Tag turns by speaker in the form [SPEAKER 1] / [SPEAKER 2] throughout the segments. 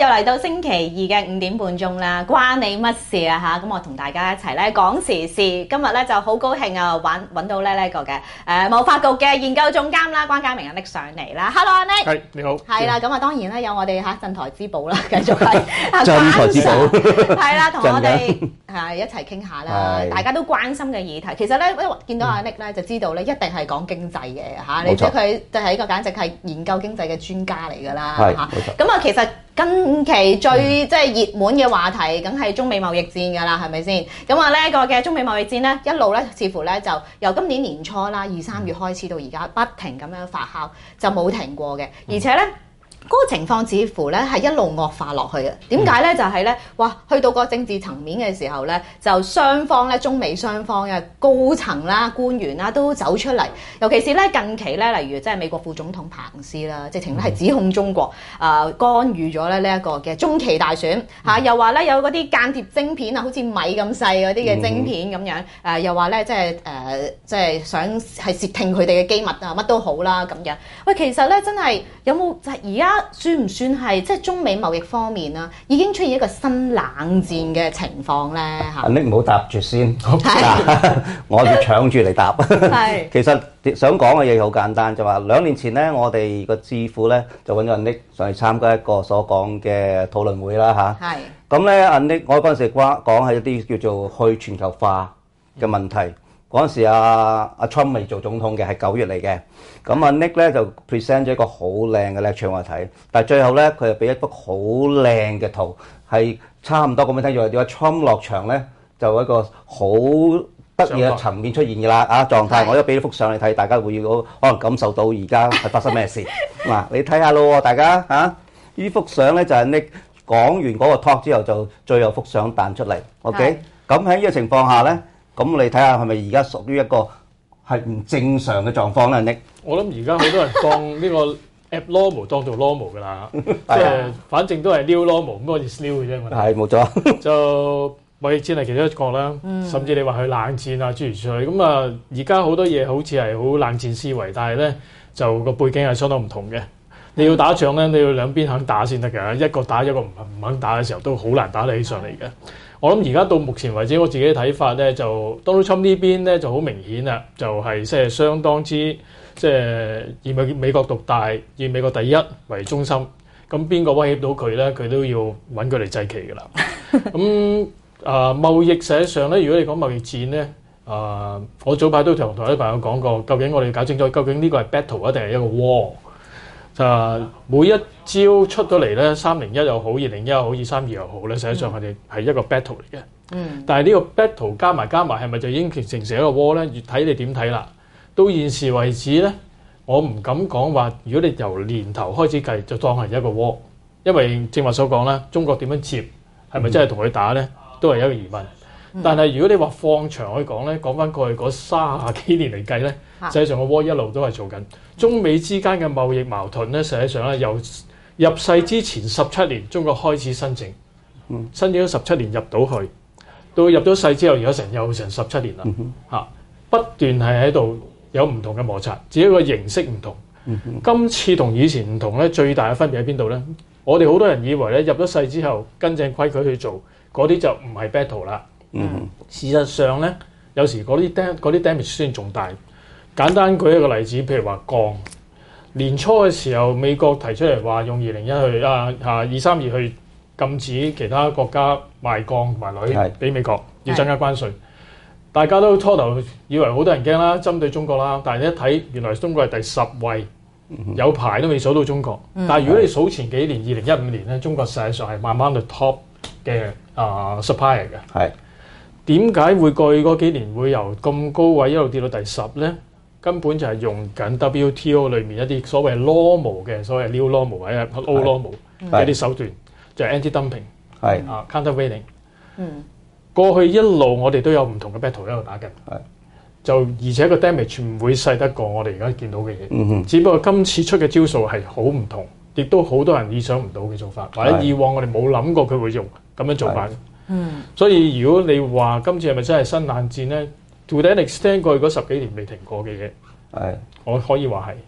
[SPEAKER 1] 嚟到星期二嘅5點半鐘啦，關你乜事啊嚇？咁我同大家一齊咧講時事。今日咧就好高興啊，揾到咧呢個嘅貿發局嘅研究總監啦，關家明阿 Nick 上嚟啦。Hello 阿 Nick，
[SPEAKER 2] 係你好。
[SPEAKER 1] 係啦，咁啊當然咧有我哋鎮台之寶啦，繼續係
[SPEAKER 3] 鎮台之寶，
[SPEAKER 1] 係啦，同我哋一齊傾下啦，大家都關心嘅議題。其實咧見到阿 Nick 咧就知道咧一定係講經濟嘅嚇，你知佢就係一個簡直係研究經濟嘅專家嚟㗎啦嚇。咁啊其實近期最即係熱門嘅話題，梗係中美貿易戰㗎啦，係咪先？咁啊呢一個嘅中美貿易戰咧，一路咧似乎咧就由今年年初啦2、3月開始到而家，不停咁樣發酵，就冇停過嘅，而且咧。嗰個情況似乎咧係一路惡化落去嘅。點解咧？就係咧，哇！去到個政治層面嘅時候咧，就雙方咧，中美雙方嘅高層啦、官員啦都走出嚟。尤其是咧近期咧，例如即係美國副總統彭斯啦，直情咧係指控中國干預咗咧呢一個嘅中期大選嚇，又話咧有嗰啲間諜晶片啊，好似米咁細嗰啲嘅晶片咁樣，又話咧即係想係竊聽佢哋嘅機密啊，乜都好啦咁樣。喂，其實咧真係有冇就係而家？算唔算係即係中美貿易方面啊，已經出現一個新冷戰嘅情況咧嚇？
[SPEAKER 3] 你唔好答住先，我要搶住嚟答。
[SPEAKER 1] 係
[SPEAKER 3] 其實想講嘅嘢好簡單，就話2年前咧，我哋個智庫咧就揾咗阿 Nick 上去參加一個所講嘅討論會啦嚇。係。咁咧，阿 Nick 我嗰陣時講係一啲叫做去全球化嘅問題。嗰陣時阿 Trump 未做總統嘅，係9月嚟嘅。咁阿 Nick 咧就 present 咗一個好靚嘅 lecture 我睇，但係最後咧佢又俾一幅好靚嘅圖，係差唔多咁樣聽住話點解 Trump 落場咧就一個好得意嘅層面出現㗎啦狀態。我都俾咗幅相你睇，大家會可能感受到而家係發生咩事。嗱，你睇下咯，大家呢幅相咧就係 Nick 講完嗰個 talk 之後就最後幅相彈出嚟。OK， 咁喺呢個情況下咧。咁你睇下係咪而家屬於一個係唔正常嘅狀況咧？Nick，
[SPEAKER 2] 我諗而家好多人當呢個 abnormal 當做 normal 㗎啦，即係反正都係 new normal， 咁我哋 new 嘅啫嘛。係
[SPEAKER 3] 冇錯。
[SPEAKER 2] 就貿易戰係其中一個啦，甚至你話去冷戰啊諸如此類。咁啊，而家好多嘢好似係好冷戰思維，但係咧就個背景係相當唔同嘅。你要打仗咧，你要兩邊肯打先得㗎，一個打一個唔肯打嘅時候都好難打得起上嚟嘅。我諗而家到目前為止，我自己嘅睇法咧，就 Donald Trump 呢邊咧就好明顯啦，就係即係相當之即係以美國獨大，以美國第一為中心。咁邊個威脅到佢咧，佢都要揾佢嚟祭旗㗎啦。咁貿易實際上咧，如果你講貿易戰咧，我早排都同啲朋友講過，究竟我哋搞清楚，究竟呢個係 battle 啊定係一個 war？每一招出到嚟咧，301又好，201又好，232又好咧，實際上佢哋係一個 battle 嚟嘅。但係呢個 battle 加埋係咪就已經形成一個 war 咧？越睇你點睇啦。到現時為止咧，我唔敢講話。如果你由年頭開始計，就當係一個 war，因為正話所講啦，中國點樣接，係咪真係同佢打咧，都係一個疑問。但係如果你話放長去講咧，講翻過去嗰30幾年嚟計咧，實際上個 war 一路都係做緊。中美之間嘅貿易矛盾咧，實際上咧由入世之前17年，中國開始申請，申請咗17年入到去，到入咗世之後，而家又成17年啦，不斷係喺度有唔同嘅摩擦，只係個形式唔同。今次同以前唔同咧，最大嘅分別喺邊度咧？我哋好多人以為咧，入咗世之後跟正規矩去做，嗰啲就唔係 battle 啦。事實上咧，有時嗰啲 damage 先仲大。簡單舉一個例子，譬如話鋼，年初嘅時候，美國提出嚟話用201去232去禁止其他國家賣鋼同埋鋁俾美國，要增加關稅。大家都初頭以為好多人驚啦，針對中國啦，但係一睇原來中國係第10位，有排都未數到中國。但係如果你數前幾年，2015年咧，中國實際上係慢慢到 top 嘅supplier 嘅。係點解會過去嗰幾年會由咁高位一路跌到第10咧？根本就係用緊 WTO 裏面一啲所謂 normal 嘅，所謂 new normal 或者 old normal 嘅一啲手段，就係 anti-dumping， countervailing。過去一路我哋都有唔同嘅 battle 喺度打緊，就而且個 damage 唔會細得過我哋而家見到嘅嘢。只不過今次出嘅招數係好唔同，亦都好多人意想唔到嘅做法，或者以往我哋冇諗過佢會用咁樣做法。所以如果你話今次係咪真係新冷戰咧？To that extent 過去嗰10幾年未停過嘅嘢，我可以話係，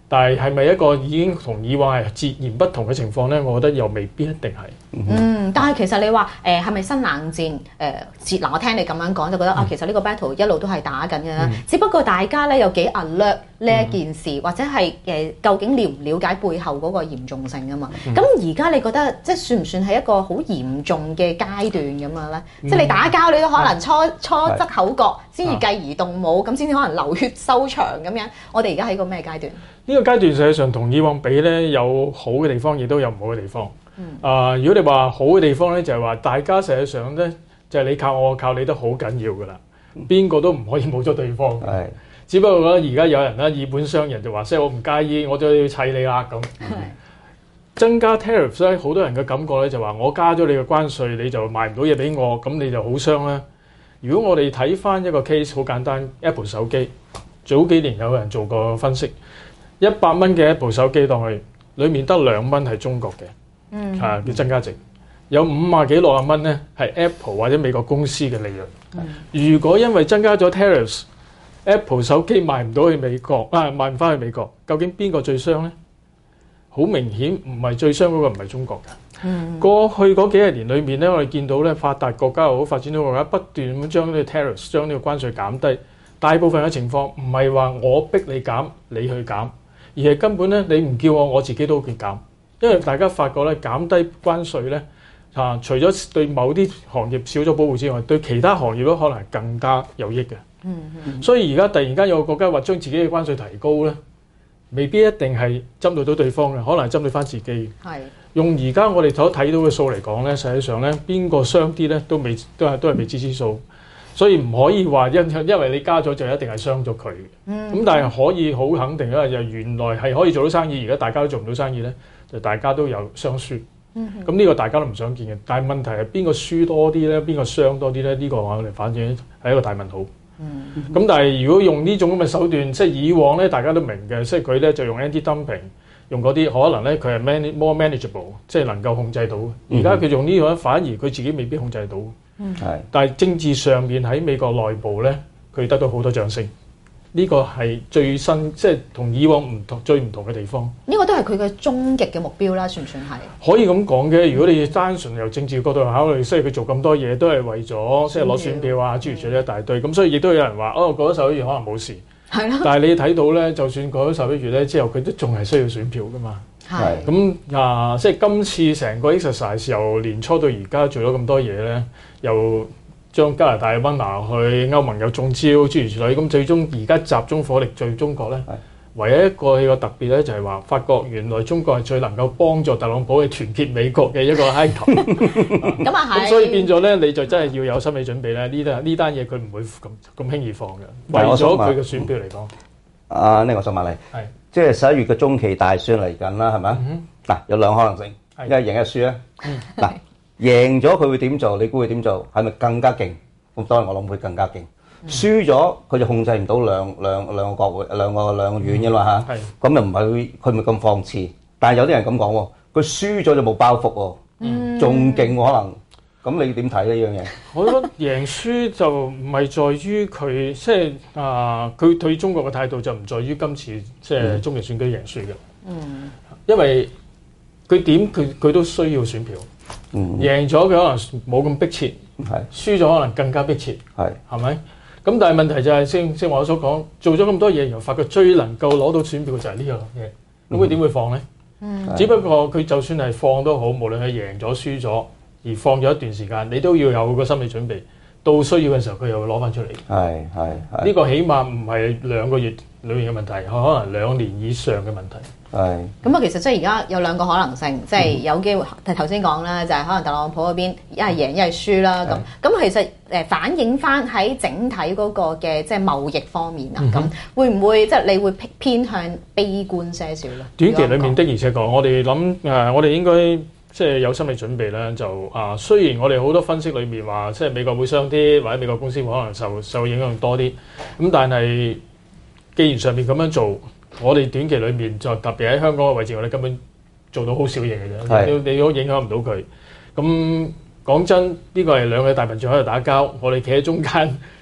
[SPEAKER 2] 但係係咪一個已經同以往係截然不同嘅情況咧？我覺得又未必一定係。
[SPEAKER 1] 但係其實你話係咪新冷戰嗱，我聽你咁樣講就覺得其實呢個 battle 一路都係打緊嘅啦。只不過大家咧有幾 alert 呢一件事，或者係究竟了唔了解背後嗰個嚴重性啊嘛。咁而家你覺得即係算唔算係一個好嚴重嘅階段咁樣咧？即係你打交你都可能初則口角，先至繼而動武，咁先至可能流血收場咁樣。我哋而家喺個咩階段？
[SPEAKER 2] 呢個階段實際上同以往比咧，有好嘅地方，亦都有唔好嘅地方。如果你話好嘅地方咧，就係話大家實際上咧，就係你靠我靠你都好緊要噶啦，邊個都唔可以冇咗對方。只不過咧，而家有人咧以本傷人，就話即係我唔介意，我就要砌你啦咁。增加 tariffs 咧，好多人嘅感覺咧就話我加咗你嘅關稅，你就賣唔到嘢俾我，咁你就好傷啦。如果我哋睇翻一個 case， 好簡單 ，Apple 手機早幾年有人做過分析，100蚊嘅 Apple 手機當佢裡面得2蚊係中國嘅，叫增加值，有50幾60蚊咧係 Apple 或者美國公司嘅利潤。如果因為增加咗 tariffs，Apple 手機賣唔到去美國，賣唔翻去美國，究竟邊個最傷咧？好明顯唔係最傷嗰個唔係中國嘅。過去嗰幾十年裏面咧，我哋見到咧發達國家又好，發展中國家不斷咁將呢個 tariffs 將呢個關稅減低。大部分嘅情況唔係話我逼你減，你去減，而係根本咧你唔叫我自己都會減。因為大家發覺咧減低關稅咧除咗對某啲行業少咗保護之外，對其他行業都可能係更加有益嘅。所以而家突然間有個國家話將自己嘅關稅提高咧，未必一定係針對到對方嘅，可能係針對翻自己。用而家我哋所睇到嘅數嚟講咧，實際上咧邊個傷啲咧都係未知之數。所以唔可以話因為你加咗就一定係傷咗佢嘅。咁但係可以好肯定啦，就原來係可以做到生意，而家大家都做唔到生意咧，就大家都有雙輸。咁呢個大家都唔想見嘅。但係問題係邊個輸多啲咧？邊個傷多啲咧？呢個我哋反正係一個大問號。咁但係如果用呢種咁嘅手段，即係以往咧大家都明嘅，即係佢咧就用 anti-dumping，用嗰啲可能咧佢係 more manageable， 即係能夠控制到。而家佢用呢個反而佢自己未必控制到。但係政治上面喺美國內部咧，佢得到好多掌聲。呢個係最新，即係同以往最唔同嘅地方。呢個
[SPEAKER 1] 都係佢嘅終極嘅目標啦，算唔算係？
[SPEAKER 2] 可以咁講嘅。如果你單純由政治角度考慮，即係佢做咁多嘢都係為咗即係攞選票啊，諸如此類一大堆。咁所以亦都有人話過咗11月可能冇事。係啦。但係你睇到咧，就算過咗11月咧之後，佢都仲係需要選票噶嘛。係。咁即係今次成個 exercise 由年初到而家做咗咁多嘢咧，又將加拿大溫拿去歐盟有中招，諸如此類。咁最終而家集中火力對中國咧，唯一一個特別咧就係話，發覺原來中國係最能夠幫助特朗普去團結美國嘅一個 item。咁咁所以變咗咧，你就真係要有心理準備咧。呢單嘢佢唔會咁輕易放嘅。為咗佢嘅選票嚟講，
[SPEAKER 3] 呢我想問你，即係11月嘅中期大選嚟緊啦，係咪？嗱，有兩個可能性，一係贏一係輸啊。嗱。贏咗佢會點做？你估會點做？係咪更加勁？咁當然我諗會更加勁。輸咗佢就控制唔到兩個國會、兩個院嘅嘛嚇。咁又唔係佢咪咁放肆？但係有啲人咁講喎，佢輸咗就冇包袱喎，仲勁可能。咁你點睇呢樣嘢？
[SPEAKER 2] 我覺得贏輸就唔係在於佢，即係佢對中國嘅態度就唔在於今次即係中期選舉贏輸嘅。因為佢點佢都需要選票。贏咗佢可能冇咁迫切，輸咗可能更加迫切，係咪？咁但係問題就係正我所講，做咗咁多嘢，然後發覺最能夠攞到選票就係呢樣嘢，咁佢點會放咧？只不過佢就算係放都好，無論係贏咗輸咗，而放咗一段時間，你都要有個心理準備，到需要嘅時候佢又會攞翻出嚟。呢個起碼唔係2個月裏面嘅問題，可能2年以上嘅問題。
[SPEAKER 1] 咁其實即係而家有兩個可能性，即係有機會。頭先講啦，就係可能特朗普嗰邊一係贏一係輸啦。咁其實反映翻喺整體嗰個嘅即係貿易方面啊，咁會唔會即係你會偏向悲觀些少咧？
[SPEAKER 2] 短期裏面的而且確，我哋諗我哋應該即係有心理準備咧。就雖然我哋好多分析裏面話，即係美國會傷啲，或者美國公司會可能受影響多啲。咁但係既然上面咁樣做，我哋短期裏面就特別喺香港嘅位置，我哋根本做到好少嘢嘅啫，你都影響唔到佢。咁講真，呢個係兩個大笨象喺度打交，我哋企喺中間，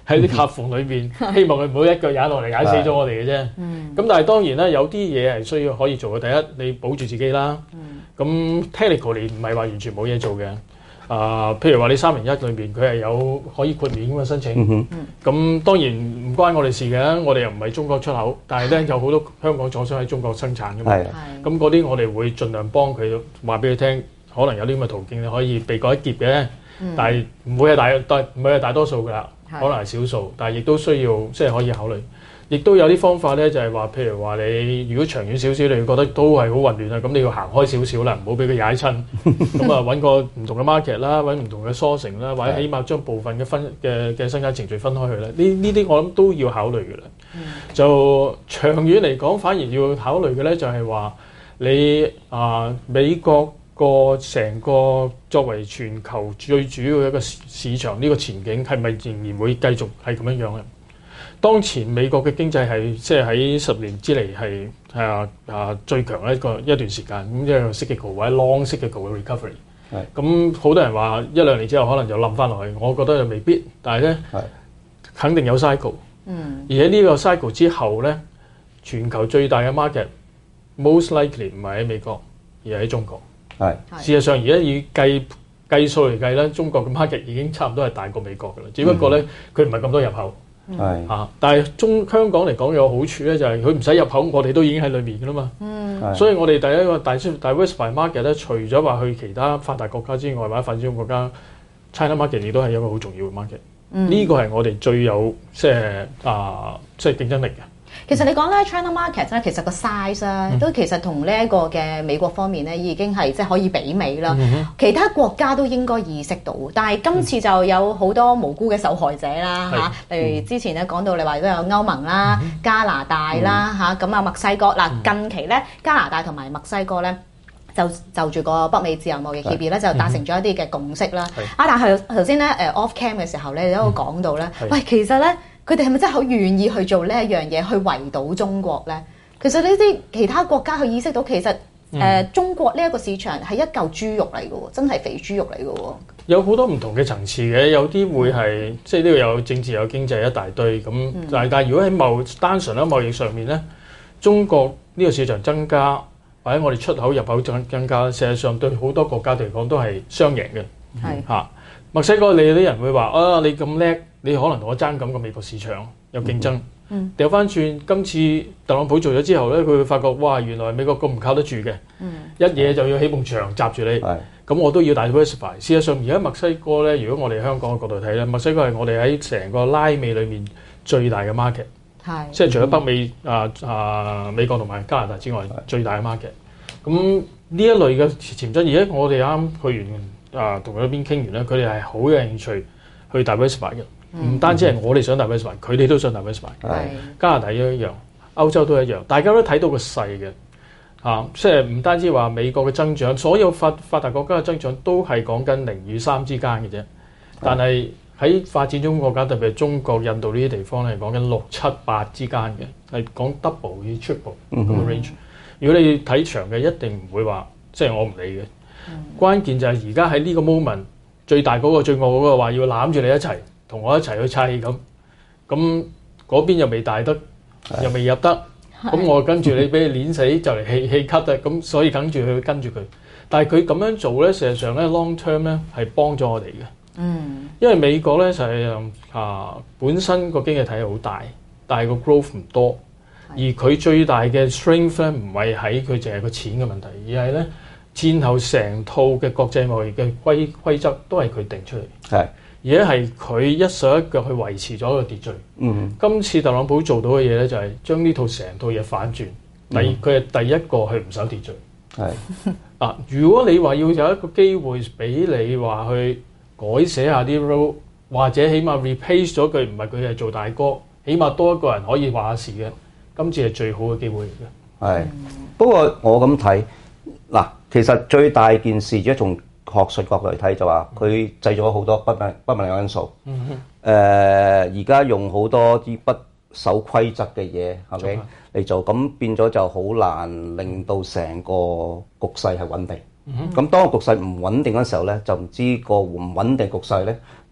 [SPEAKER 2] 喺啲夾縫裏邊，希望佢唔好一腳踩落嚟踩死咗我哋嘅啫。咁但係當然啦，有啲嘢係需要可以做嘅。第一，你保住自己啦。咁 technically 唔係話完全冇嘢做嘅。譬如話你301裏邊佢係有可以豁免咁嘅申請。咁當然唔關我哋事嘅，我哋又唔係中國出口，但係咧有好多香港廠商喺中國生產㗎嘛。咁嗰啲我哋會盡量幫佢話俾佢聽，可能有啲咁嘅途徑你可以避過一劫嘅。但係唔會係大多數㗎啦，可能係少數，但係亦都需要即係可以考慮。亦都有啲方法咧，就係話，譬如話你如果長遠少少，你覺得都係好混亂啊，咁你要行開少少啦，唔好俾佢踩親。咁啊揾個唔同嘅 market 啦，揾唔同嘅 sourcing 啦，或者起碼將部分嘅生產程序分開去啦。呢啲我諗都要考慮嘅啦。就長遠嚟講，反而要考慮嘅咧，就係話你美國個成個作為全球最主要嘅一個市場，呢個前景係咪仍然會繼續係咁樣樣咧？當前美國嘅經濟係即係喺10年之嚟係最強一段時間，咁即係 cyclical 或者 long cyclical 嘅 recovery。咁好多人話1-2年之後可能就冧翻落去，我覺得就未必，但係咧肯定有 cycle。而喺呢個 cycle 之後咧，全球最大嘅 market most likely 唔係喺美國，而係喺中國。事實上而家以計數嚟計咧，中國嘅 market 已經差唔多係大過美國㗎啦，只不過咧佢唔係咁多入口。但係香港嚟講有好處咧，就係佢唔使入口，我哋都已經喺裏面㗎啦嘛。所以我哋第一個diversified market 咧，除咗話去其他發達國家之外，或者發展中國家 China market 亦都係一個好重要嘅 market。呢個係我哋最有即係競爭力嘅。
[SPEAKER 1] 其實你講咧 China market 咧，其實個 size 咧都其實同呢一個嘅美國方面咧已經係即係可以媲美啦。其他國家都應該意識到，但係今次就有好多無辜嘅受害者啦嚇。例如之前咧講到你話都有歐盟啦、加拿大啦嚇，咁墨西哥嗱近期咧加拿大同埋墨西哥咧就住個北美自由貿易協議咧就達成咗一啲嘅共識啦。但係頭先咧off cam 嘅時候咧，你都講到咧，喂其實咧。佢哋係咪真係好願意去做呢一樣嘢去圍堵中國咧？其實呢啲其他國家去意識到，其實中國呢一個市場係一嚿豬肉嚟嘅喎，真係肥豬肉嚟嘅喎。有
[SPEAKER 2] 好多唔同嘅層次嘅，有啲會係即係呢個有政治有經濟一大堆咁。但係如果喺單純喺貿易上面咧，中國呢個市場增加或者我哋出口入口增加，事實上對好多國家嚟講都係雙贏嘅。墨西哥你有啲人會話你咁叻。你可能同我爭咁個美國市場有競爭，掉翻轉今次特朗普做咗之後咧，佢會發覺哇，原來美國咁唔靠得住嘅，一嘢就要起埲牆閘住你，咁我都要大 diversify。事實上而家墨西哥咧，如果我哋香港嘅角度睇咧，墨西哥係我哋喺成個拉美裏面最大嘅 market，即係除咗北美美國同埋加拿大之外，最大嘅 market。咁呢一類嘅潛質，而家我哋啱去完同佢嗰邊傾完咧，佢哋係好有興趣去 diversify 嘅。唔單止係我哋想 diversify，佢哋都想 diversify。加拿大一樣，歐洲都一樣，大家都睇到個勢嘅即係唔單止話美國嘅增長，所有發達國家嘅增長都係講緊0與3之間嘅啫。但係喺發展中國家，特別係中國、印度呢啲地方咧，係講緊6、7、8之間嘅，係講 double 與 triple 咁嘅 range。如果你睇長嘅，一定唔會話即係我唔理嘅。關鍵就係而家喺呢個 moment， 最大嗰個、最惡嗰個話要攬住你一齊。同我一齊去砌咁嗰邊又未大得，又未入得，咁我跟住你俾你碾死就嚟氣咳啦，咁所以跟住佢跟住佢。但係佢咁樣做咧，事實上咧 long term 咧係幫咗我哋嘅。因為美國咧就係本身個經濟體係好大，但係個 growth 唔多，而佢最大嘅 strength 咧唔係喺佢淨係個錢嘅問題，而係咧戰後成套嘅國際貿易嘅規則都係佢定出嚟。而且係佢一手一腳去維持咗個秩序。今次特朗普做到嘅嘢咧，就係將呢套成套嘢反轉。佢係第一個去唔守秩序。如果你話要有一個機會俾你話去改寫下啲 rule，或者起碼 replace 咗佢，唔係佢係做大哥，起碼多一個人可以話事嘅，今次係最好嘅機會嚟嘅。
[SPEAKER 3] 不過我咁睇嗱，其實最大件事即係從學術角度嚟睇就話佢製造咗好多不明因素。而家用好多啲不守規則嘅嘢係咪嚟做，咁變咗就好難令到成個局勢係穩定。咁當個局勢唔穩定嘅時候咧，就唔知個唔穩定局勢咧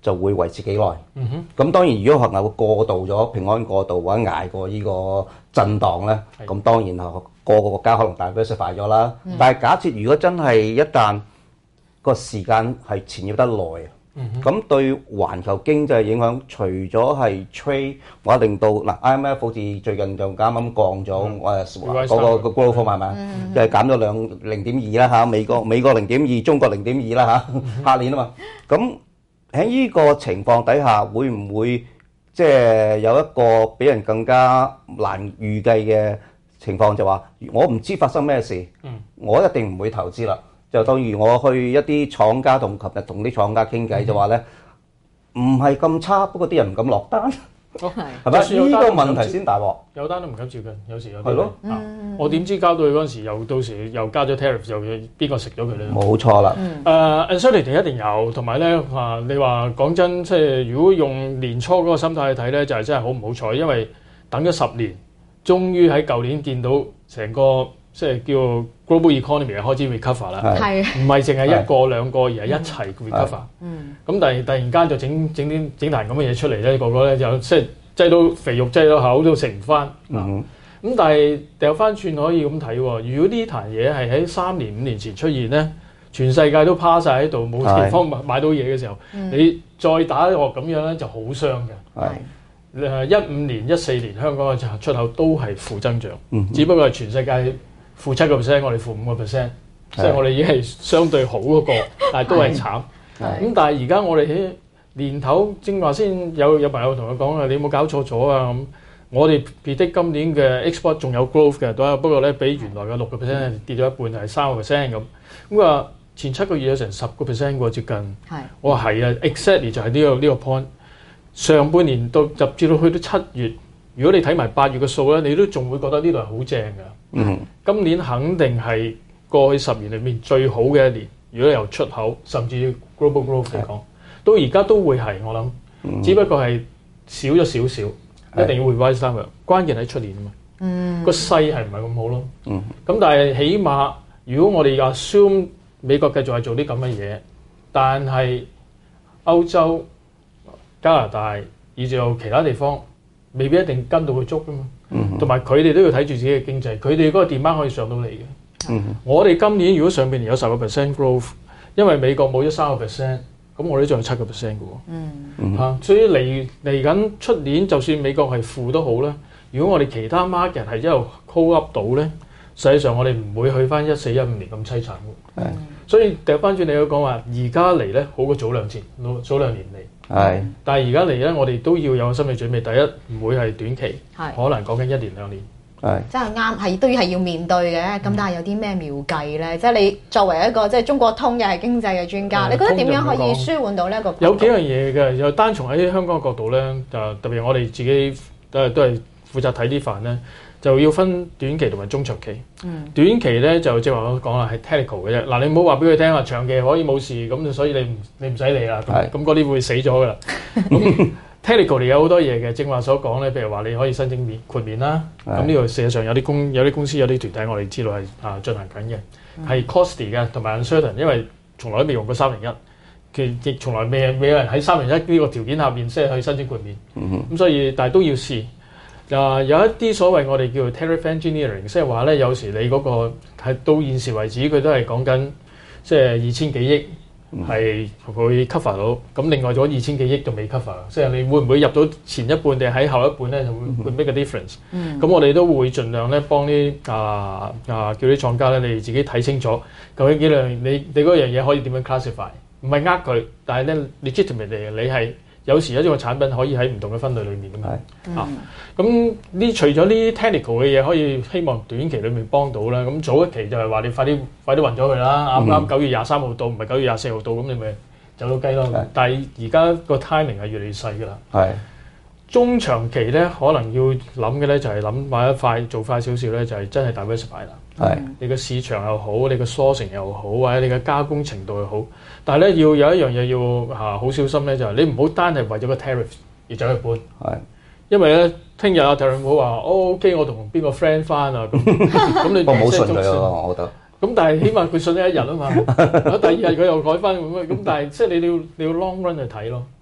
[SPEAKER 3] 就會維持幾耐。咁當然如果能夠過渡咗平安過渡或者捱過呢個震盪咧，咁當然係個個國家可能diversify咗啦。但係假設如果真係一旦個時間係纏繞得耐，咁對環球經濟影響，除咗係 trade 或者令到IMF 好似最近就啱啱降咗嗰個 growth 係咪？即係減咗0.2啦嚇，美國0.2，中國0.2啦嚇，下年啊嘛。咁喺呢個情況底下，會唔會即係有一個俾人更加難預計嘅情況，就話我唔知發生咩事，我一定唔會投資啦。就當如我去一啲廠家琴日同啲廠家傾偈就話咧，唔係咁差，不過啲人唔敢落單，係咪？呢個問題先大鑊。
[SPEAKER 2] 有單都唔敢接近，有時有啲。係咯，我點知交到去嗰陣時，到時又加咗 tariff， 又邊個食咗佢咧？
[SPEAKER 3] 冇錯啦。
[SPEAKER 2] uncertainty 一定有，同埋咧你話講真，即係如果用年初嗰個心態去睇咧，就係真係好唔好彩，因為等咗10年，終於喺舊年見到成個即係叫 global economy 開始 recover 啦，唔係淨係一個兩個，而係一齊 recover。咁但係突然間就整壇咁嘅嘢出嚟咧，個個咧就即係擠到肥肉擠到口都食唔翻。咁但係掉翻轉可以咁睇喎，如果呢壇嘢係喺3年5年前出現咧，全世界都趴晒喺度，冇地方買到嘢嘅時候，你再打一個咁樣咧就好傷嘅。15年、14年香港嘅出口都係負增長，只不過係全世界負7%，我哋負5%，即係我哋已經係相對好嗰個，但係都係慘。咁但係而家我哋喺年頭正話先有朋友同佢講啊，你有冇搞錯咗啊？咁我哋 predict 今年嘅 export 仲有 growth 嘅，不過咧比原來嘅6%跌咗一半，係3%咁。咁話前7個月有成10% 喎，接近。我話係啊 ，exactly 就係呢個 point。上半年到入至到去到7月，如果你睇埋8月嘅數咧，你都仲會覺得呢度係好正㗎。今年肯定係過去10年裏面最好嘅一年。如果由出口甚至 global growth 嚟講，到而家都會係我諗，只不過係少咗少少，一定要 revise 翻佢。關鍵喺出年啊嘛，個勢係唔係咁好咯？咁但係起碼如果我哋 assume 美國繼續係做啲咁嘅嘢，但係歐洲、加拿大以至到其他地方未必一定跟到佢足噶嘛，同埋佢哋都要睇住自己嘅經濟，佢哋嗰個 demand 可以上到嚟嘅。我哋今年如果上半年有10% growth， 因為美國冇咗3%，咁我哋仲有7%嘅喎。所以嚟緊出年就算美國係負都好啦，如果我哋其他 market 係一路 hold up 到咧，實際上我哋唔會去翻14、15年咁凄慘嘅。所以掉翻轉你要講話，而家嚟咧好過早兩年嚟。但係而家嚟咧，我哋都要有心理準備。第一唔會係短期，可能講緊1年2年。
[SPEAKER 1] 真係啱，係都係要面對嘅。咁但係有啲咩妙計咧？即係你作為一個即係中國通又係經濟嘅專家，你覺得點樣可以舒緩到呢一個？
[SPEAKER 2] 有幾樣嘢嘅，又單從喺香港嘅角度咧，就特別我哋自己都係負責睇啲飯咧，就要分短期同埋中長期。短期咧就即係話我講啦，係 technical 嘅啫。嗱，你唔好話俾佢聽話，長期可以冇事咁，所以你唔使理啦。咁嗰啲會死咗噶啦。technical 嚟有好多嘢嘅，正話所講咧，譬如話你可以申請豁免啦。咁呢度事實上有啲公司有啲團體我哋知道係進行緊嘅，係 costly 嘅同埋 uncertain， 因為從來都未用過301，佢亦從來未有人喺301呢個條件下面先去申請豁免。咁所以但係都要試。有一啲所謂我哋叫做 tariff engineering， 即係話咧有時你嗰個係到現時為止佢都係講緊即係2000幾億。係會 cover 到，咁另外咗2000幾億仲未 cover， 即係你會唔會入到前一半定喺後一半咧，就會 make a difference。咁我哋都會盡量咧幫啲叫啲廠家咧，你哋自己睇清楚究竟幾樣你嗰樣嘢可以點樣 classify， 唔係佢，但係咧 legitimate 嚟嘅，你係有時一種產品可以喺唔同嘅分類裏面㗎嘛。咁除咗呢啲 technical 嘅嘢，可以希望短期裏面幫到啦。咁早一期就係話你快啲運咗佢啦。啱啱9月23號到，唔係9月24號到，咁你咪走到雞咯。但係而家個 timing 係越嚟越細㗎啦。中長期咧，可能要諗嘅咧就係諗買得快做快少少咧，就係真係 diversify 啦。你嘅市場又好，你嘅 sourcing 又好，或者你嘅加工程度又好。但係咧要有一樣嘢要好小心咧，就係你唔好單係為咗個 tariff 而走去搬。因為咧，聽日阿 tariff 好話OK， 我同邊個 friend 翻啊咁你
[SPEAKER 3] 冇信佢啊，我覺得。
[SPEAKER 2] 咁但係起碼佢信咗1日啊嘛，第2日佢又改翻咁，但係即係你要 long run 去睇咯。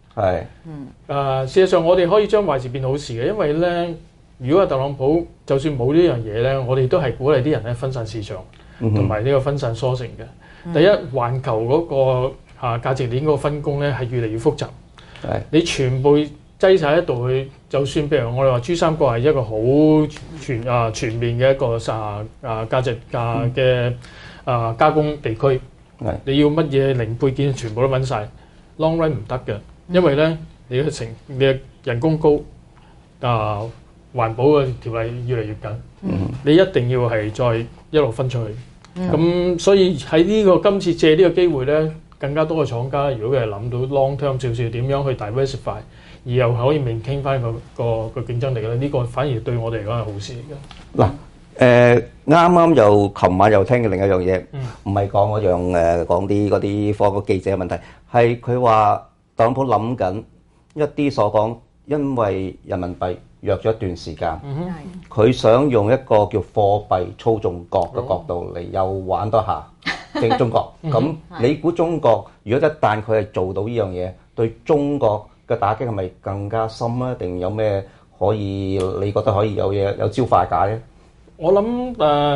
[SPEAKER 3] 係。
[SPEAKER 2] 事實上我哋可以將壞事變好事嘅，因為咧，如果係特朗普就算冇呢樣嘢咧，我哋都係鼓勵啲人咧分散市場，同埋呢個分散疏城嘅。第一，環球嗰個價值鏈嗰個分工咧係越嚟越複雜。係。你全部擠晒喺度去，就算譬如我哋話珠三角係一個好全面嘅一個價值嘅加工地區，你要乜嘢零配件全部都揾晒 long run 唔得嘅，因為咧你嘅人工高，環保嘅條例越嚟越緊，你一定要係再一路分出去。咁所以喺今次借呢個機會咧，更加多嘅廠家如果佢係諗到 long term 少少點樣去 diversify。而又可以maintain翻個競爭力咧，呢個反而對我哋嚟講係好事嚟嘅。
[SPEAKER 3] 嗱，啱啱又琴晚又聽嘅另一樣嘢，唔係講嗰樣講啲嗰啲科技記者嘅問題，係佢話特朗普諗緊一啲所講，因為人民幣弱咗一段時間，佢想用一個叫貨幣操縱國嘅角度嚟又玩多下正中國。咁你估中國如果一旦佢係做到呢樣嘢，對中國嘅打擊係咪更加深啊？定有咩可以？你覺得可以有嘢有招化解咧？
[SPEAKER 2] 我諗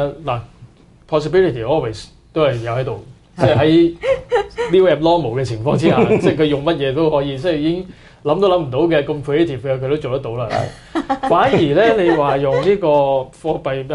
[SPEAKER 2] possibility always 都係有喺度，即係喺 new abnormal 嘅情況之下，即係佢用乜嘢都可以，即係已經諗都諗唔到嘅咁 creative 嘅，佢都做得到啦。反而咧，你話用呢個貨幣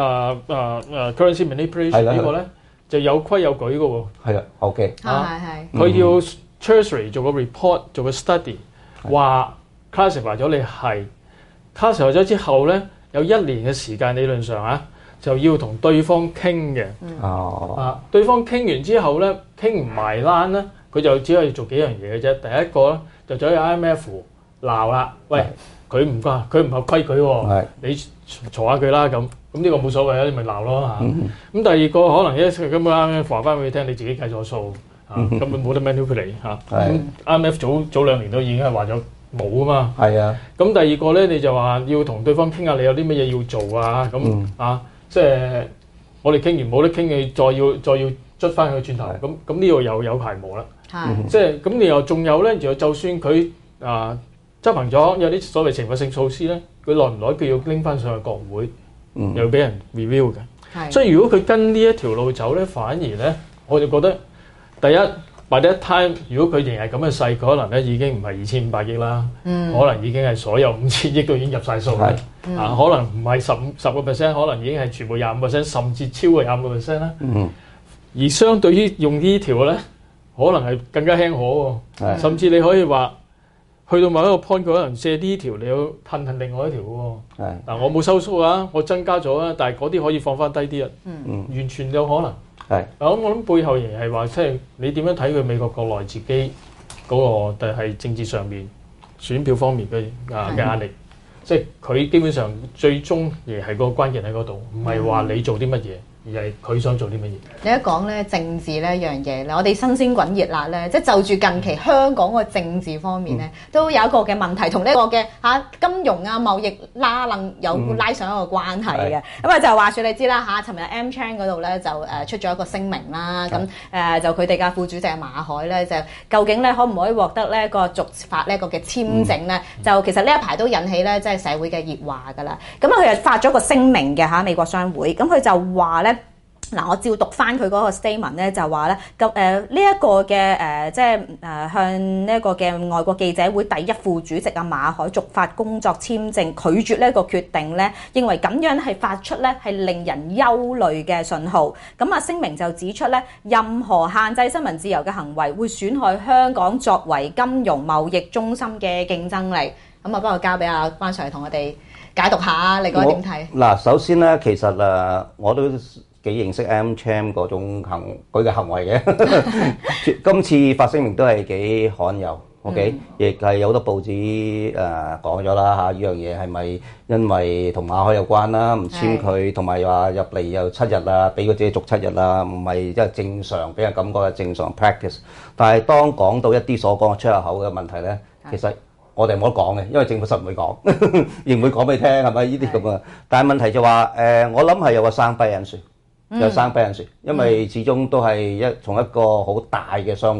[SPEAKER 2] currency manipulation 呢個咧，就有規有矩嘅喎。係
[SPEAKER 3] 啊 ，OK。
[SPEAKER 2] 佢要 Treasury 做個 report， 做個 study。話 classify 咗你係 classify 咗之後咧，有1年嘅時間理論上就要同對方傾嘅。對方傾完之後咧，傾唔埋欄咧，佢就只可以做幾樣嘢嘅啫。第一個咧就走去 IMF 鬧啦，喂，佢唔合規矩喎，你嘈下佢啦咁呢個冇所謂啊，你咪鬧咯嚇。咁第二個可能根本 IMF 話翻俾你聽，你自己計錯數。根本冇得 manipulate 嚇，咁 IMF 早2年都已經係話咗冇啊嘛。係啊。咁第二個咧，你就話要同對方傾下，你有啲乜嘢要做啊？咁即係我哋傾完冇得傾嘅，再要捽翻佢轉頭。咁呢個又有排磨啦。即係咁，你又仲有咧？就算佢執行咗有啲所謂懲罰性措施咧，佢耐唔耐佢要拎翻上去國會，又要俾人 review 嘅。所以如果佢跟呢一條路走咧，反而咧我就覺得。第一 by that time， 如果佢仍係咁嘅勢，佢可能咧已經唔係2500億啦，可能已經係所有5000億都已經入晒數啦。可能唔係10%，可能已經係全部25%，甚至超過25%啦。而相對於用呢條咧，可能係更加輕可喎。甚至你可以話，去到某一個 point， 佢可能借呢條，你要褪另外一條喎。我冇收縮啊，我增加咗啊，但係嗰啲可以放翻低啲啊。完全有可能。我諗背後仍然係話，即係你點樣睇佢美國國內自己嗰個，但係政治上面選票方面嘅壓力，即係佢基本上最終亦係個關鍵喺嗰度，唔係話你做啲乜嘢，而係佢想做啲乜嘢。你一講咧政治呢一樣嘢咧，我哋新鮮滾熱辣咧，即係就住近期香港個政治方面咧，都有一個嘅問題，同呢個嘅金融貿易拉上一個關係嘅。咁就話說你知啦尋日 AmCham 嗰度咧就出咗一個聲明啦，咁就佢哋嘅副主席馬海咧就究竟咧可唔可以獲得呢個續發呢個嘅簽證咧？就其實呢一排都引起咧即係社會嘅熱話㗎啦。咁佢就發咗個聲明嘅美國商會，咁佢就話咧。我照讀翻佢嗰個 statement 咧，就話咧，呢一個嘅即係向呢一個嘅外國記者會第一副主席馬海續發工作簽證，拒絕呢一個決定咧，認為咁樣係發出咧係令人憂慮嘅信號。咁聲明就指出咧，任何限制新聞自由嘅行為會損害香港作為金融貿易中心嘅競爭力。咁不過交俾阿關 Sir 同我哋解讀下，你覺得點睇？嗱，
[SPEAKER 3] 首先咧，其實我都幾認識 AmCham 嗰種佢嘅行為嘅，今次發聲明都係幾罕有 ，OK，亦係有好多報紙講咗啦呢樣嘢係咪因為同馬海有關啦？唔簽佢，同埋話入嚟又7日啦，俾佢自己續7日啦，唔係即係正常俾人感覺係正常 practice。但係當講到一啲所講嘅出入口嘅問題咧，其實我哋冇得講嘅，因為政府實唔會講，亦唔會講俾你聽係咪呢啲咁啊？但係問題就話我諗係有個生悲因素。有生悲因素，因為始終都係從一個好大嘅商會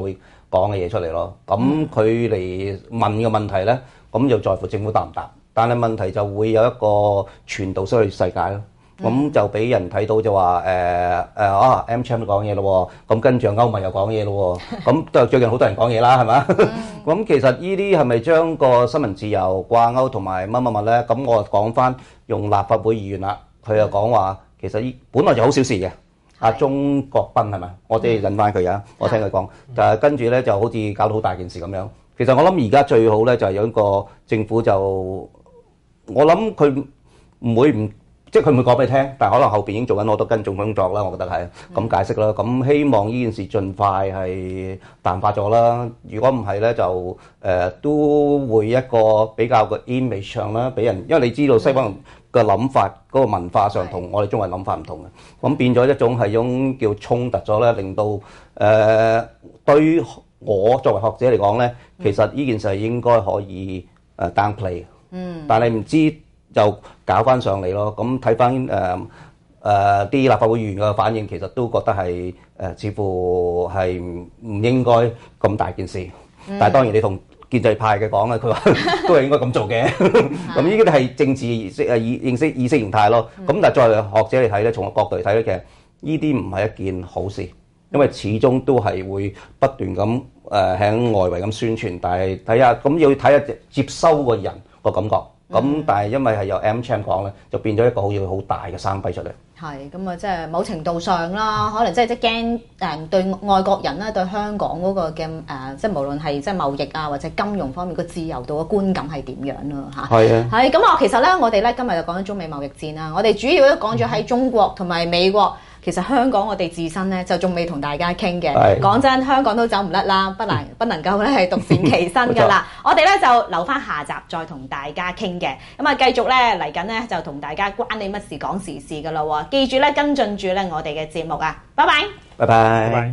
[SPEAKER 3] 講嘅嘢出嚟咯。咁佢嚟問嘅問題咧，咁就在乎政府答唔答。但係問題就會有一個傳導出去世界咯。咁就俾人睇到就話AmCham 講嘢咯喎，咁跟住歐盟又講嘢咯喎，咁都最近好多人講嘢啦，係嘛？咁其實呢啲係咪將個新聞自由掛鈎同埋乜乜乜咧？咁我講翻用立法會議員啦，佢又講話其實本來就好小事嘅。阿鍾國斌係咪？我即係引翻佢啊！我聽佢講，但係跟住咧就好似搞到好大件事咁樣。其實我諗而家最好咧就係有一個政府就，我諗佢唔會即係佢唔會講俾你聽，但係可能後邊已經做緊好多跟進工作啦。我覺得係咁解釋啦。咁希望呢件事盡快係淡化咗啦。如果唔係咧，就都會一個比較個 image 上啦，俾人，因為你知道西方嘅諗法嗰個文化上同我哋中國人諗法唔同嘅，咁變咗一種係種叫衝突咗咧，令到對於我作為學者嚟講咧，其實呢件事係應該可以downplay，但係唔知就搞翻上嚟咯。咁睇翻啲立法會議員嘅反應，其實都覺得係似乎係唔應該咁大件事。但係當然你同建制派嘅講咧，佢話都係應該咁做嘅。咁呢啲都係政治意識形態咯。咁但係作為學者嚟睇咧，從個角度嚟睇咧，其實呢啲唔係一件好事，因為始終都係會不斷咁喺外圍咁宣傳，但係睇下咁要睇下接收個人個感覺。咁但係因為係由 AmCham 講咧，就變咗一個好大嘅生輝出嚟。
[SPEAKER 1] 係咁啊，即係某程度上啦，可能即係驚對外國人咧對香港嗰個嘅即係無論係即係貿易啊或者金融方面個自由度嘅觀感係點樣咯嚇？係啊，係咁啊，其實咧我哋咧今日就講咗中美貿易戰啦，我哋主要都講咗喺中國同埋美國。其實香港我哋自身咧就仲未同大家傾嘅，講真香港都走唔甩啦，不能夠咧係獨善其身㗎啦。我哋咧就留翻下集再同大家傾嘅，咁啊繼續咧嚟緊咧就同大家關你乜事講時事㗎啦喎，記住咧跟進住咧我哋嘅節目啊，拜拜，
[SPEAKER 3] 拜拜。